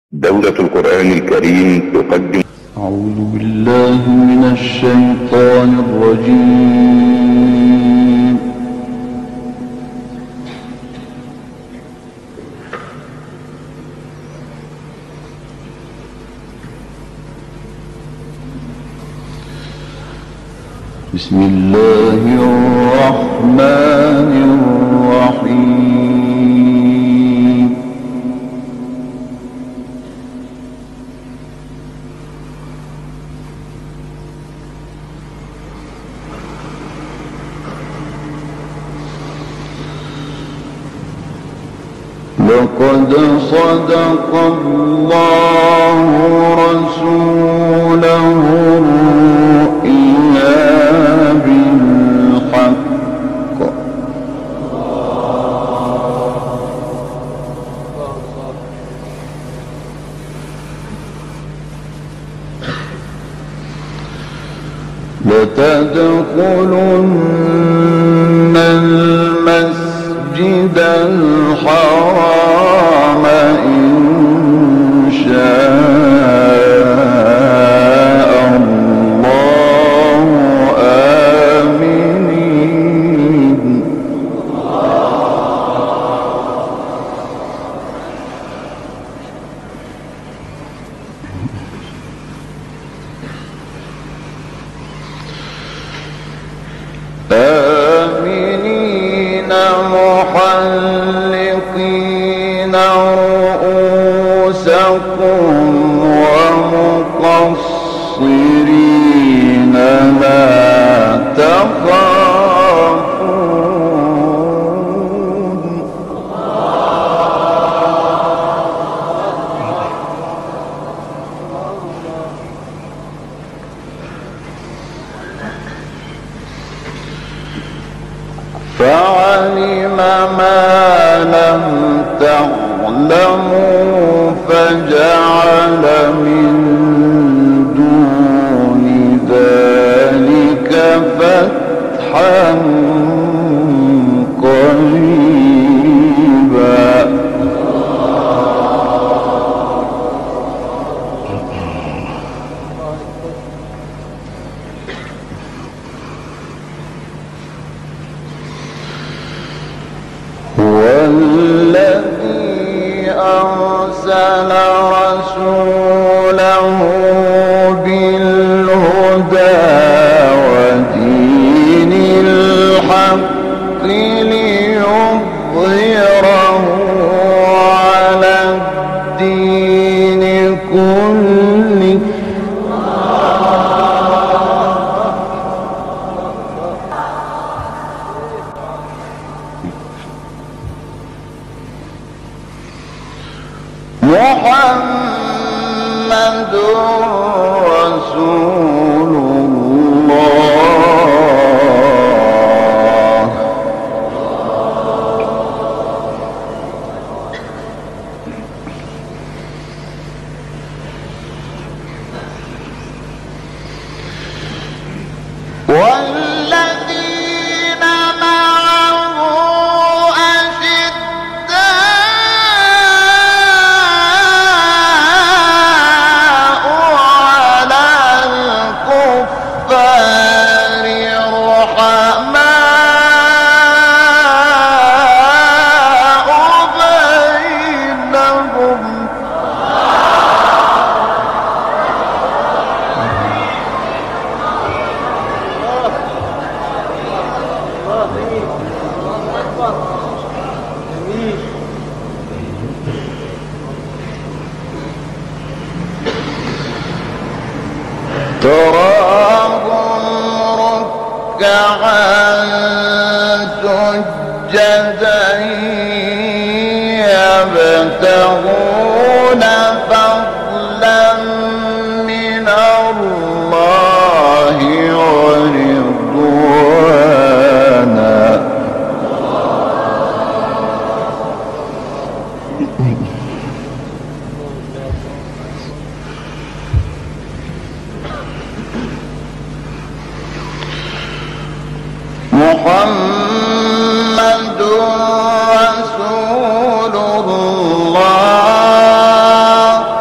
دولة القرآن الكريم تقدم. أعوذ بالله من الشيطان الرجيم. بسم الله الرحمن الرحيم. لقد صدق الله رسوله الرؤيا بالحق لتدخلن المسجد الحرام إن شاء الله آمنين محلقين رؤوسكم ومقصرين لا تخافون فعلم ما لم تعلموا فجعل من دون ذلك فتحا قريبا والذي أرسل رسوله بالهدى ودين الحق ليظهره على الدين كله محمد رسول الله والذين معه تراهم ركعا سجدا يبتغون فضلا من الله ورضوانا محمد رسول الله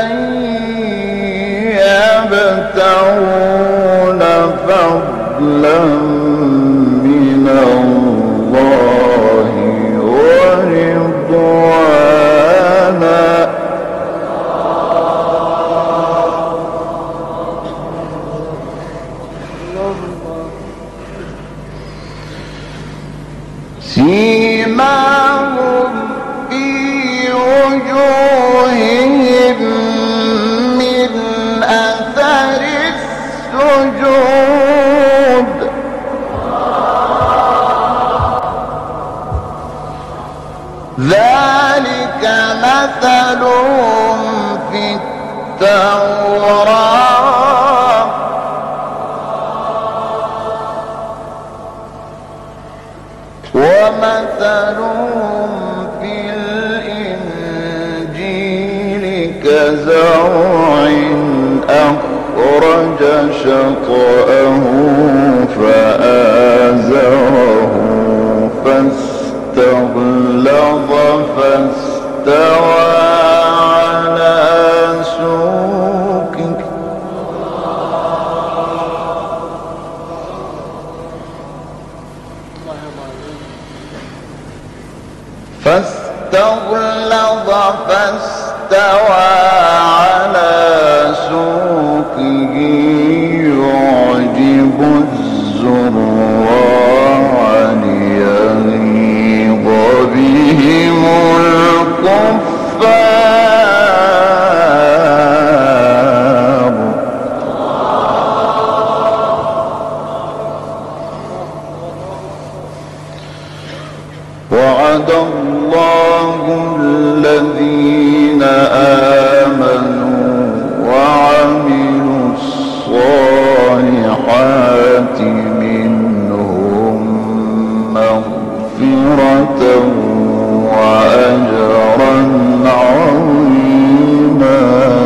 يبتغون فضلا من الله ورضوانا سيماهم في وجوههم من أثر السجود ذلك مثلهم في التوراة ومثلهم في الإنجيل كزرع أخرج شطأه فآزره فاستغلظ فاستوى على سوقه فاستوى على سوقه يعجب الزراع ليغيظ بهم الكفار وعد الله الذين آمنوا وعملوا الصالحات منهم مغفرة وأجرا عظيما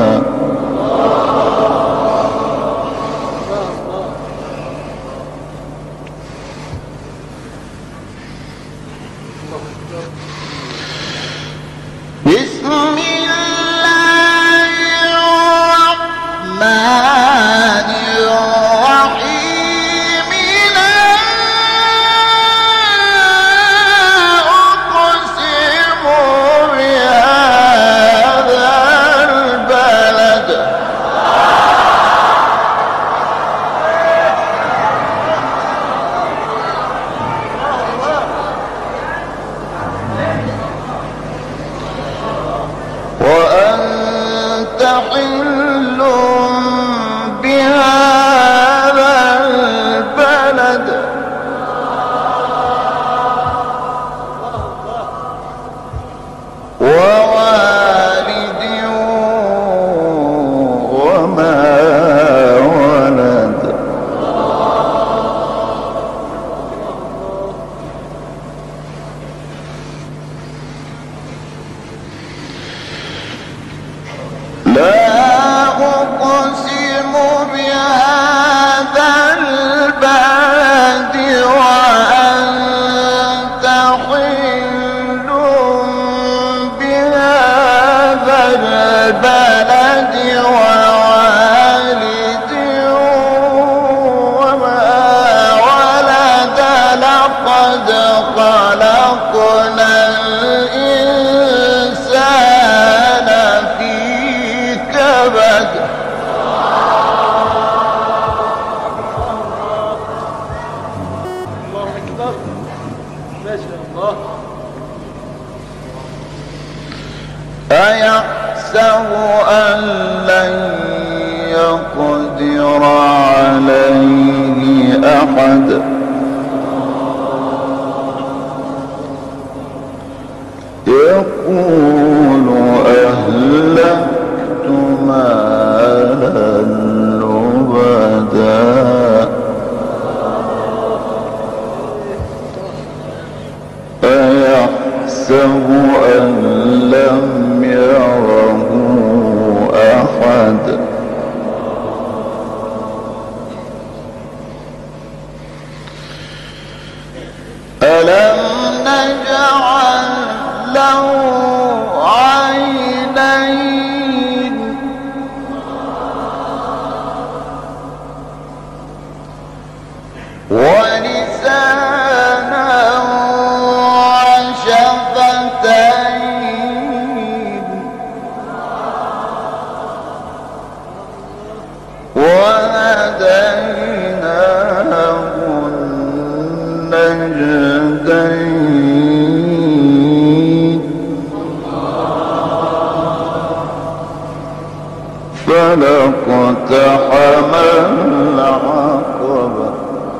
بسم الله الرحمن الرحيم لا أقسم بهذا البلد وأنت حل بهذا البلد ووالد وما ولد لا أقسم بهذا البلد وأنت حل بهذا البلد ووالد وما ولد لقد خلقنا الإنسان في كبد الله أكبر ما شاء الله أيحسب أن لن يقدر عليه أحد يقول أهلكت مالا لبدا أيحسب أن لم يره أحد ألم نجعل له عينين فلاقتحم العقبة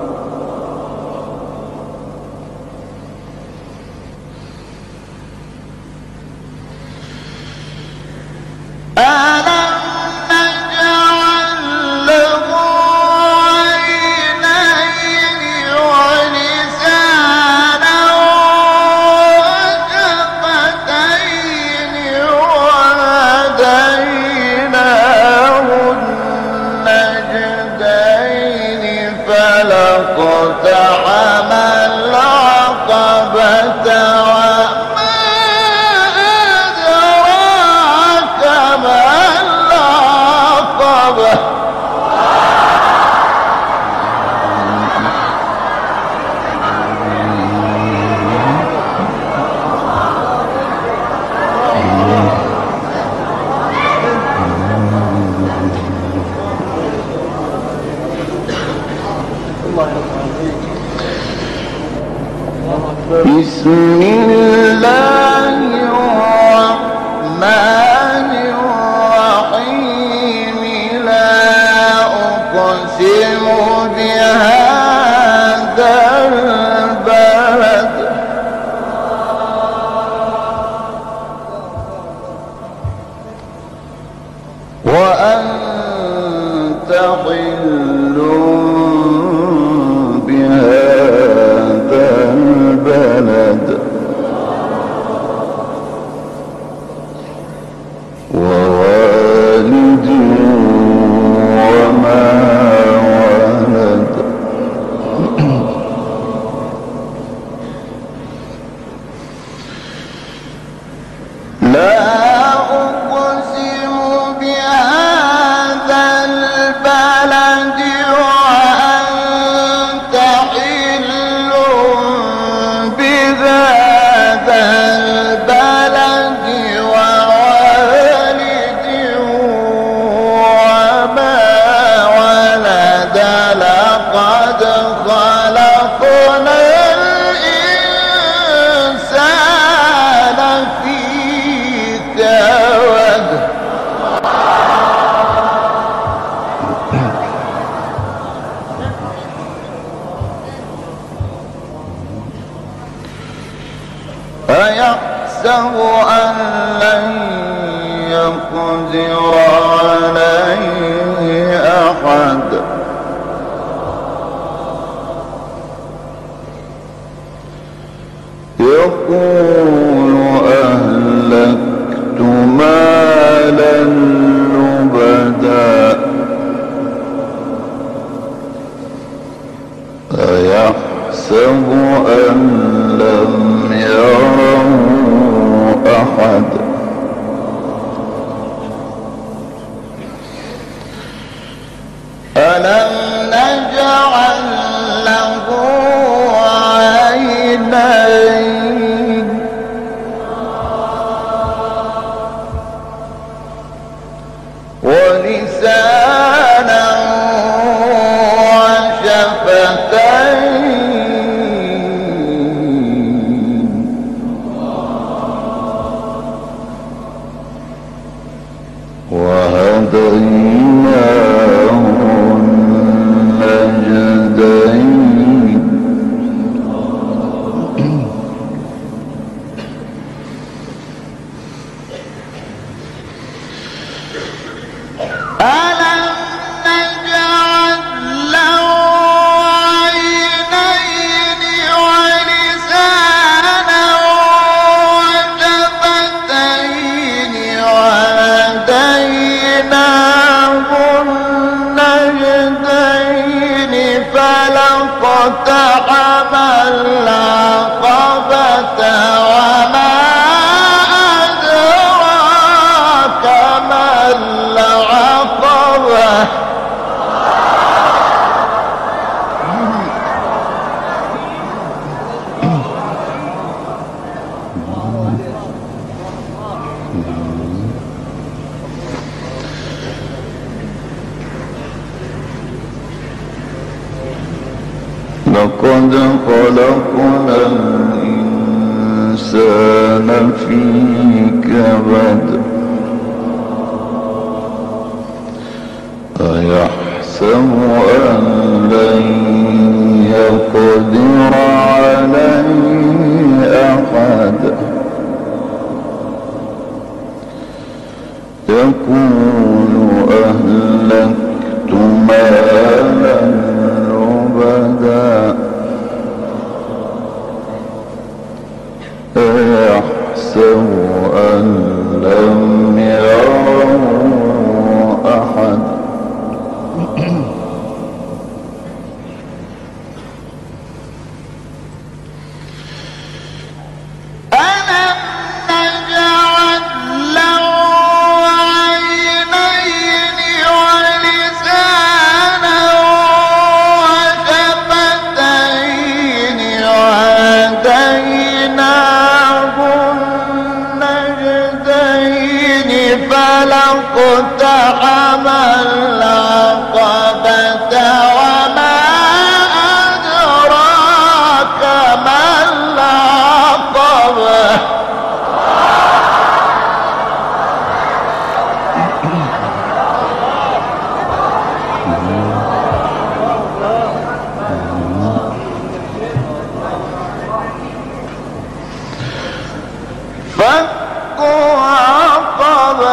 فلاقتحم العقبة وما أدراك ما العقبة بسم الله الرحمن الرحيم لا أقسم بهذا البلد وأنت حل بهذا البلد ووالد وما ولد لا أقسم بهذا البلد وأنت حل بهذا البلد ووالد وما ولد لقد خلقنا الإنسان في كبد أيحسب أن لن يقدر عليه أحد يقول أهلكت مالا لبدا أيحسب أن لم يره أحد ألم نجعل له عينين ولسانا وشفتين وهديناه النجدين ألم نجعل له عينين ولسانا وشفتين وهديناه النجدين فلاقتحم العقبة وما أدراك ما العقبة لقد خلقنا الإنسان في كبد أيحسب أن لن يقدر عليه أحد يقول أهلكت مالا لبدا أيحسب أن لم يره أحد فلاقتحم العقبة وما أدراك ما العقبة فك عقبة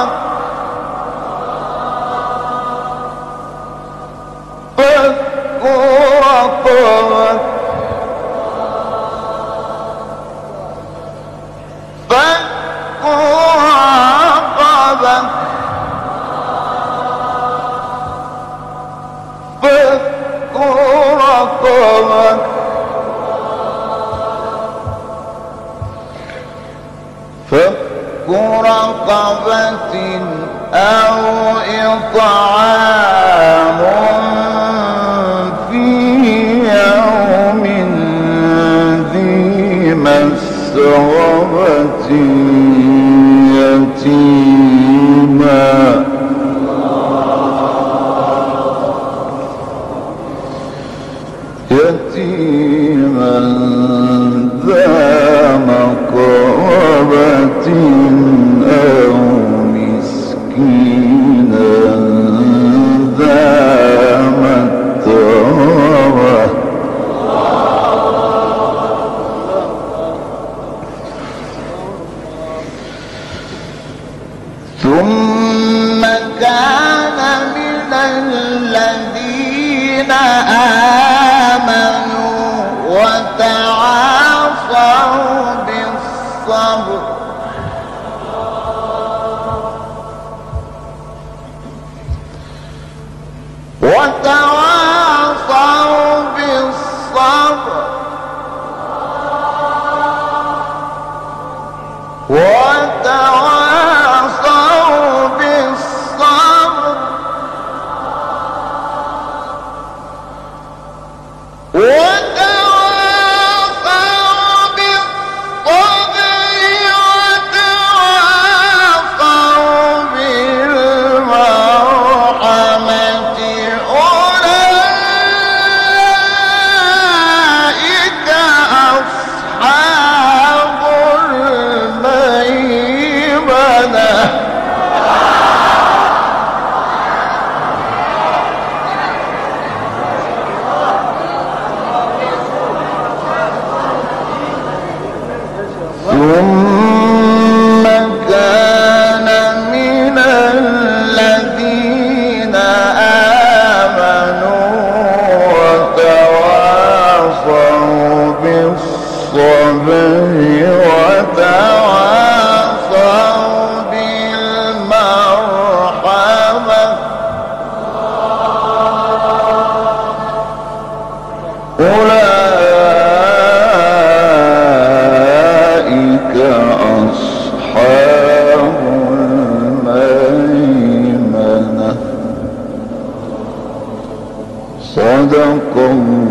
فك رقبة أو إطعام في يوم ذي مسغبة يتيما ذا مقربة أو مسكينا ذا متربة ثم كان من الذين آمنوا وتواصوا بالصبر ثم كان من الذين آمنوا وتواصوا بالصبر وتواصوا بالمرحمة أولئك أصحاب الميمنة صدق الله